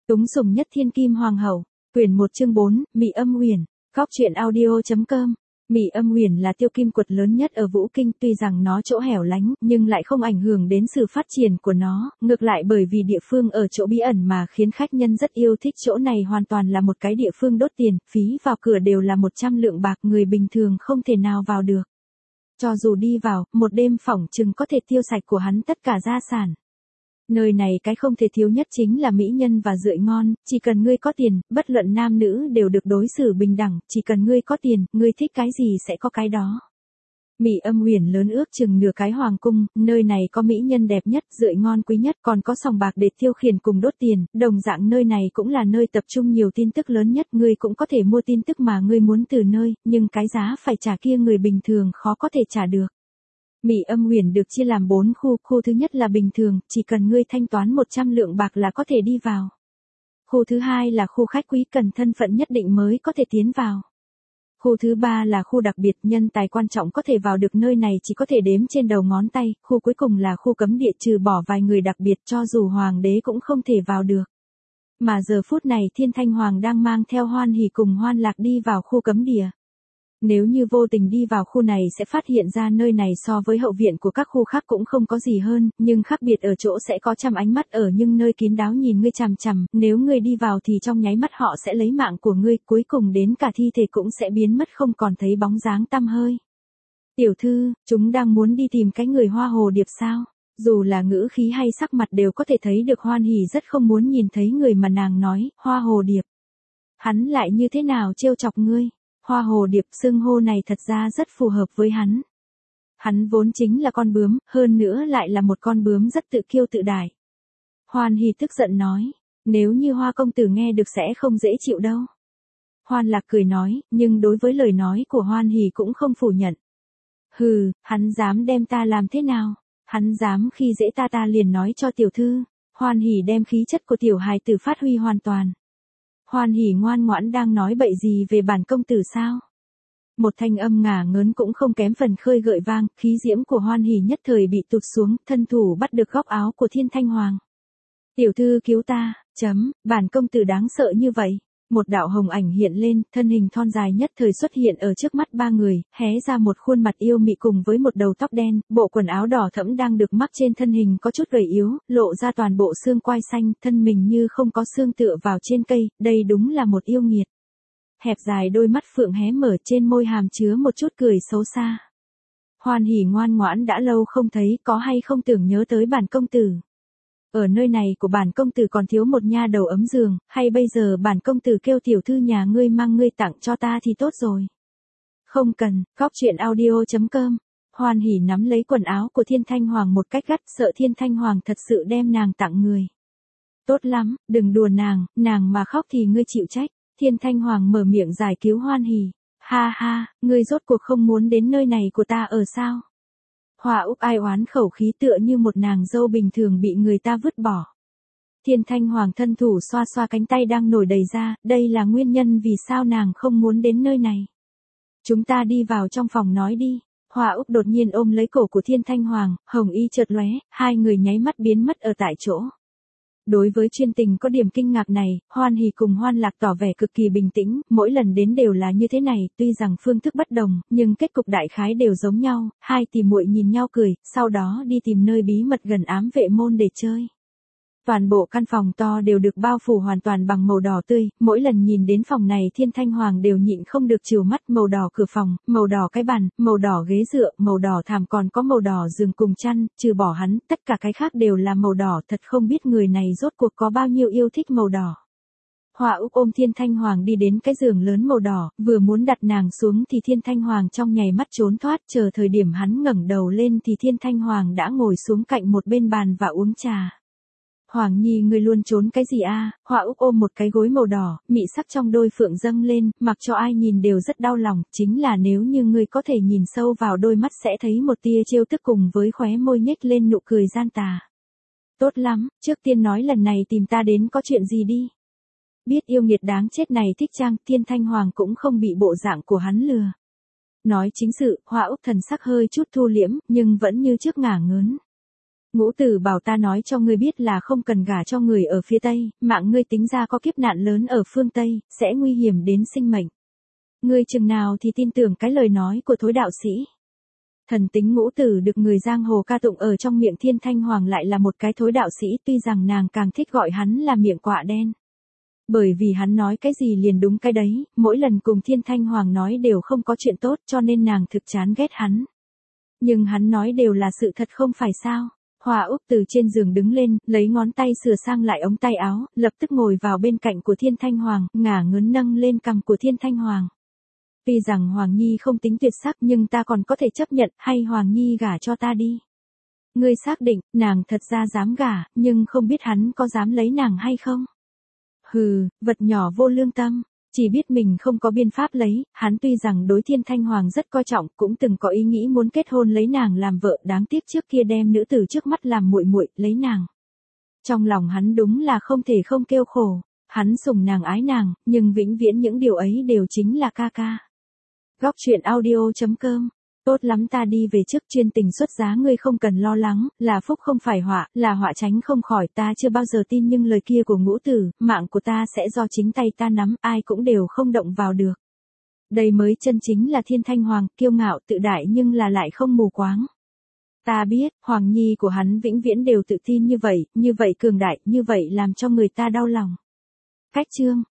Túng sủng nhất thiên kim hoàng hậu. Quyển 1 chương 4, Mị Âm Huyền. Góc truyện audio.com. Mị Âm Huyền là tiêu kim quật lớn nhất ở Vũ Kinh, tuy rằng nó chỗ hẻo lánh, nhưng lại không ảnh hưởng đến sự phát triển của nó, ngược lại bởi vì địa phương ở chỗ bí ẩn mà khiến khách nhân rất yêu thích. Chỗ này hoàn toàn là một cái địa phương đốt tiền, phí vào cửa đều là 100 lượng bạc, người bình thường không thể nào vào được. Cho dù đi vào, một đêm phỏng chừng có thể tiêu sạch của hắn tất cả gia sản. Nơi này cái không thể thiếu nhất chính là mỹ nhân và rượu ngon, chỉ cần ngươi có tiền, bất luận nam nữ đều được đối xử bình đẳng, chỉ cần ngươi có tiền, ngươi thích cái gì sẽ có cái đó. Mị Âm Huyền lớn ước chừng nửa cái hoàng cung, nơi này có mỹ nhân đẹp nhất, rượu ngon quý nhất, còn có sòng bạc để tiêu khiển cùng đốt tiền, đồng dạng nơi này cũng là nơi tập trung nhiều tin tức lớn nhất, ngươi cũng có thể mua tin tức mà ngươi muốn từ nơi, nhưng cái giá phải trả kia người bình thường khó có thể trả được. Mị Âm Huyền được chia làm 4 khu, khu thứ nhất là bình thường, chỉ cần ngươi thanh toán 100 lượng bạc là có thể đi vào. Khu thứ hai là khu khách quý, cần thân phận nhất định mới có thể tiến vào. Khu thứ ba là khu đặc biệt, nhân tài quan trọng có thể vào được nơi này chỉ có thể đếm trên đầu ngón tay. Khu cuối cùng là khu cấm địa, trừ bỏ vài người đặc biệt cho dù hoàng đế cũng không thể vào được. Mà giờ phút này Thiên Thanh Hoàng đang mang theo Hoan Hỉ cùng Hoan Lạc đi vào khu cấm địa. Nếu như vô tình đi vào khu này sẽ phát hiện ra nơi này so với hậu viện của các khu khác cũng không có gì hơn, nhưng khác biệt ở chỗ sẽ có trăm ánh mắt ở nhưng nơi kín đáo nhìn ngươi chằm chằm, nếu ngươi đi vào thì trong nháy mắt họ sẽ lấy mạng của ngươi, cuối cùng đến cả thi thể cũng sẽ biến mất không còn thấy bóng dáng tăm hơi. Tiểu thư, chúng đang muốn đi tìm cái người Hoa Hồ Điệp sao? Dù là ngữ khí hay sắc mặt đều có thể thấy được Hoan Hỉ rất không muốn nhìn thấy người mà nàng nói, Hoa Hồ Điệp. Hắn lại như thế nào trêu chọc ngươi? Hoa Hồ Điệp, xưng hô này thật ra rất phù hợp với hắn. Hắn vốn chính là con bướm, hơn nữa lại là một con bướm rất tự kiêu tự đại. Hoan Hỉ tức giận nói, nếu như Hoa công tử nghe được sẽ không dễ chịu đâu. Hoan Lạc cười nói, nhưng đối với lời nói của Hoan Hỉ cũng không phủ nhận. Hừ, hắn dám đem ta làm thế nào? Hắn dám khi dễ ta liền nói cho tiểu thư. Hoan Hỉ đem khí chất của tiểu hài tử phát huy hoàn toàn. Hoan Hỉ ngoan ngoãn đang nói bậy gì về bản công tử sao? Một thanh âm ngả ngớn cũng không kém phần khơi gợi vang, khí diễm của Hoan Hỉ nhất thời bị tụt xuống, thân thủ bắt được góc áo của Thiên Thanh Hoàng. Tiểu thư cứu ta, bản công tử đáng sợ như vậy. Một đạo hồng ảnh hiện lên, thân hình thon dài nhất thời xuất hiện ở trước mắt ba người, hé ra một khuôn mặt yêu mị cùng với một đầu tóc đen, bộ quần áo đỏ thẫm đang được mắc trên thân hình có chút gầy yếu, lộ ra toàn bộ xương quai xanh, thân mình như không có xương tựa vào trên cây, đây đúng là một yêu nghiệt. Hẹp dài đôi mắt phượng hé mở, trên môi hàm chứa một chút cười xấu xa. Hoan Hỉ ngoan ngoãn đã lâu không thấy, có hay không tưởng nhớ tới bản công tử. Ở nơi này của bản công tử còn thiếu một nha đầu ấm giường, hay bây giờ bản công tử kêu tiểu thư nhà ngươi mang ngươi tặng cho ta thì tốt rồi. Không cần, góc truyện audio.com. Hoan Hỉ nắm lấy quần áo của Thiên Thanh Hoàng một cách gắt, sợ Thiên Thanh Hoàng thật sự đem nàng tặng người. Tốt lắm, đừng đùa nàng mà khóc thì ngươi chịu trách. Thiên Thanh Hoàng mở miệng giải cứu Hoan Hỉ. Ha ha, ngươi rốt cuộc không muốn đến nơi này của ta ở sao? Hoa Úc ai oán khẩu khí tựa như một nàng dâu bình thường bị người ta vứt bỏ. Thiên Thanh Hoàng thân thủ xoa xoa cánh tay đang nổi đầy ra, đây là nguyên nhân vì sao nàng không muốn đến nơi này. Chúng ta đi vào trong phòng nói đi. Hoa Úc đột nhiên ôm lấy cổ của Thiên Thanh Hoàng, hồng y chợt lóe, hai người nháy mắt biến mất ở tại chỗ. Đối với chuyên tình có điểm kinh ngạc này, Hoan Hỉ cùng Hoan Lạc tỏ vẻ cực kỳ bình tĩnh, mỗi lần đến đều là như thế này, tuy rằng phương thức bất đồng, nhưng kết cục đại khái đều giống nhau, hai tỷ muội nhìn nhau cười, sau đó đi tìm nơi bí mật gần ám vệ môn để chơi. Toàn bộ căn phòng to đều được bao phủ hoàn toàn bằng màu đỏ tươi, mỗi lần nhìn đến phòng này Thiên Thanh Hoàng đều nhịn không được trừng mắt, màu đỏ cửa phòng, màu đỏ cái bàn, màu đỏ ghế dựa, màu đỏ thảm còn có màu đỏ giường cùng chăn, trừ bỏ hắn, tất cả cái khác đều là màu đỏ, thật không biết người này rốt cuộc có bao nhiêu yêu thích màu đỏ. Hoa Úc ôm Thiên Thanh Hoàng đi đến cái giường lớn màu đỏ, vừa muốn đặt nàng xuống thì Thiên Thanh Hoàng trong nháy mắt trốn thoát, chờ thời điểm hắn ngẩng đầu lên thì Thiên Thanh Hoàng đã ngồi xuống cạnh một bên bàn và uống trà. Hoàng Nhi ngươi luôn trốn cái gì a? Hoa Úc ôm một cái gối màu đỏ, mị sắc trong đôi phượng dâng lên, mặc cho ai nhìn đều rất đau lòng, chính là nếu như ngươi có thể nhìn sâu vào đôi mắt sẽ thấy một tia trêu tức cùng với khóe môi nhếch lên nụ cười gian tà. Tốt lắm, trước tiên nói lần này tìm ta đến có chuyện gì đi. Biết yêu nghiệt đáng chết này thích chăng, Thiên Thanh Hoàng cũng không bị bộ dạng của hắn lừa. Nói chính sự, Hoa Úc thần sắc hơi chút thu liễm, nhưng vẫn như trước ngả ngớn. Ngũ Tử bảo ta nói cho ngươi biết là không cần gả cho người ở phía Tây, mạng ngươi tính ra có kiếp nạn lớn ở phương Tây, sẽ nguy hiểm đến sinh mệnh. Ngươi chừng nào thì tin tưởng cái lời nói của thối đạo sĩ. Thần tính Ngũ Tử được người giang hồ ca tụng ở trong miệng Thiên Thanh Hoàng lại là một cái thối đạo sĩ, tuy rằng nàng càng thích gọi hắn là miệng quạ đen. Bởi vì hắn nói cái gì liền đúng cái đấy, mỗi lần cùng Thiên Thanh Hoàng nói đều không có chuyện tốt cho nên nàng thực chán ghét hắn. Nhưng hắn nói đều là sự thật không phải sao. Hòa Úc từ trên giường đứng lên, lấy ngón tay sửa sang lại ống tay áo, lập tức ngồi vào bên cạnh của Thiên Thanh Hoàng, ngả ngớn nâng lên cằm của Thiên Thanh Hoàng. Tuy rằng Hoàng Nhi không tính tuyệt sắc nhưng ta còn có thể chấp nhận, hay Hoàng Nhi gả cho ta đi. Ngươi xác định, nàng thật ra dám gả, nhưng không biết hắn có dám lấy nàng hay không. Hừ, vật nhỏ vô lương tâm, chỉ biết mình không có biện pháp lấy, hắn tuy rằng đối Thiên Thanh Hoàng rất coi trọng, cũng từng có ý nghĩ muốn kết hôn lấy nàng làm vợ, đáng tiếc trước kia đem nữ tử trước mắt làm muội muội, lấy nàng. Trong lòng hắn đúng là không thể không kêu khổ, hắn sủng nàng ái nàng, nhưng vĩnh viễn những điều ấy đều chính là ca ca. Góc truyện audio.com. Tốt lắm, ta đi về trước, chuyên tình xuất giá ngươi không cần lo lắng, là phúc không phải họa, là họa tránh không khỏi, ta chưa bao giờ tin nhưng lời kia của Ngũ Tử, mạng của ta sẽ do chính tay ta nắm, ai cũng đều không động vào được. Đây mới chân chính là Thiên Thanh Hoàng, kiêu ngạo tự đại nhưng là lại không mù quáng. Ta biết, Hoàng Nhi của hắn vĩnh viễn đều tự tin như vậy cường đại, như vậy làm cho người ta đau lòng. Cách chương